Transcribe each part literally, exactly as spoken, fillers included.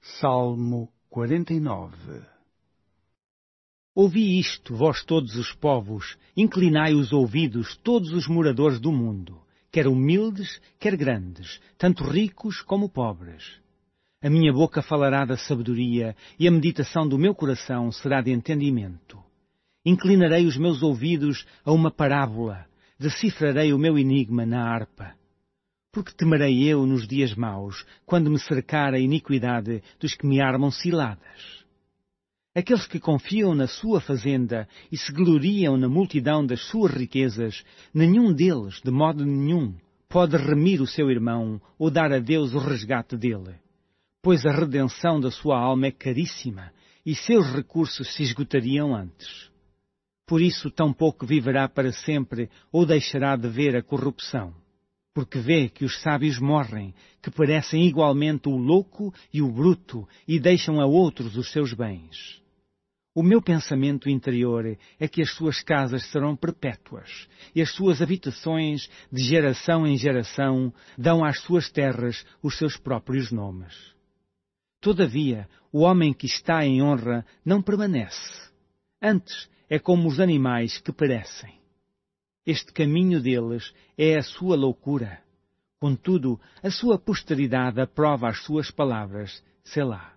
Salmo quarenta e nove. Ouvi isto, vós todos os povos, inclinai os ouvidos todos os moradores do mundo, quer humildes, quer grandes, tanto ricos como pobres. A minha boca falará da sabedoria e a meditação do meu coração será de entendimento. Inclinarei os meus ouvidos a uma parábola, decifrarei o meu enigma na harpa. Porque temerei eu nos dias maus, quando me cercar a iniquidade dos que me armam ciladas? Aqueles que confiam na sua fazenda e se gloriam na multidão das suas riquezas, nenhum deles, de modo nenhum, pode remir o seu irmão ou dar a Deus o resgate dele. Pois a redenção da sua alma é caríssima e seus recursos se esgotariam antes. Por isso tampouco viverá para sempre ou deixará de ver a corrupção. Porque vê que os sábios morrem, que perecem igualmente o louco e o bruto, e deixam a outros os seus bens. O meu pensamento interior é que as suas casas serão perpétuas, e as suas habitações, de geração em geração, dão às suas terras os seus próprios nomes. Todavia, o homem que está em honra não permanece. Antes, é como os animais que perecem. Este caminho deles é a sua loucura. Contudo, a sua posteridade aprova as suas palavras, selá.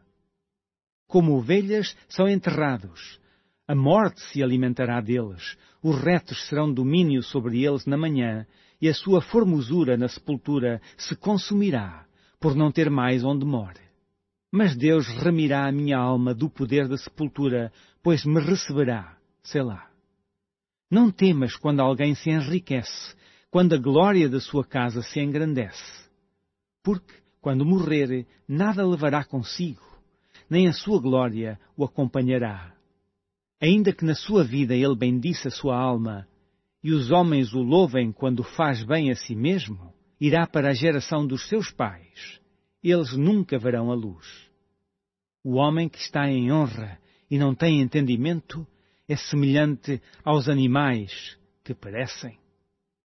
Como ovelhas são enterrados, a morte se alimentará deles, os retos serão domínio sobre eles na manhã, e a sua formosura na sepultura se consumirá, por não ter mais onde more. Mas Deus remirá a minha alma do poder da sepultura, pois me receberá, selá. Não temas quando alguém se enriquece, quando a glória da sua casa se engrandece. Porque, quando morrer, nada levará consigo, nem a sua glória o acompanhará. Ainda que na sua vida ele bendice a sua alma, e os homens o louvem quando faz bem a si mesmo, irá para a geração dos seus pais. Eles nunca verão a luz. O homem que está em honra e não tem entendimento, é semelhante aos animais que perecem.